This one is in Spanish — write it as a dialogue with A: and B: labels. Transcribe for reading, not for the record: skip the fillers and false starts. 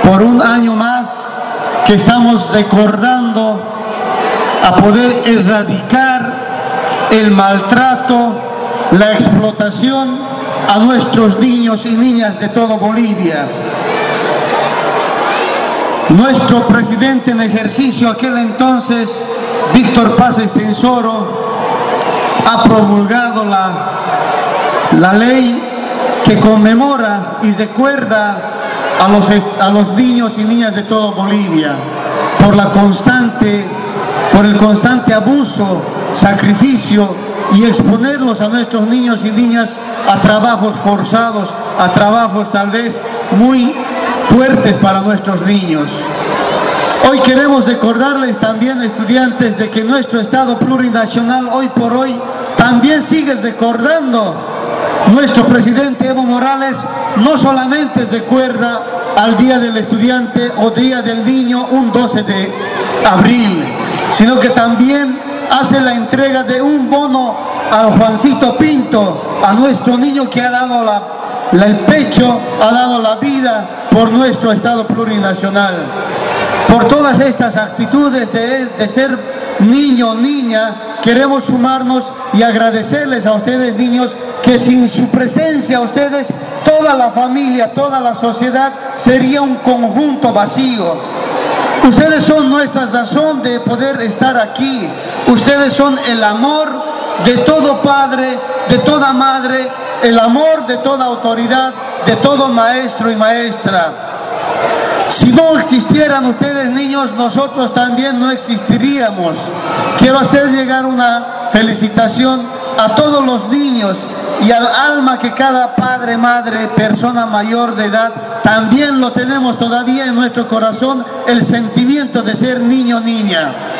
A: por un año más que estamos recordando a poder erradicar el maltrato, la explotación a nuestros niños y niñas de toda Bolivia. Nuestro presidente en ejercicio, aquel entonces, Víctor Paz Estenssoro, ha promulgado la ley que conmemora y recuerda a los niños y niñas de toda Bolivia por el constante abuso, sacrificio y exponerlos a nuestros niños y niñas a trabajos forzados, a trabajos tal vez muy fuertes para nuestros niños. Hoy queremos recordarles también, estudiantes, de que nuestro Estado plurinacional hoy por hoy también sigue recordando. Nuestro presidente Evo Morales no solamente recuerda al Día del Estudiante o Día del Niño un 12 de abril, sino que también hace la entrega de un bono al Juancito Pinto, a nuestro niño que ha dado el pecho, ha dado la vida por nuestro Estado plurinacional. Por todas estas actitudes de ser niño, niña, queremos sumarnos y agradecerles a ustedes, niños, que sin su presencia ustedes, toda la familia, toda la sociedad sería un conjunto vacío. Ustedes son nuestra razón de poder estar aquí. Ustedes son el amor de todo padre, de toda madre, el amor de toda autoridad, de todo maestro y maestra. Si no existieran ustedes, niños, nosotros también no existiríamos. Quiero hacer llegar una felicitación a todos los niños y al alma que cada padre, madre, persona mayor de edad, también lo tenemos todavía en nuestro corazón, el sentimiento de ser niño, niña.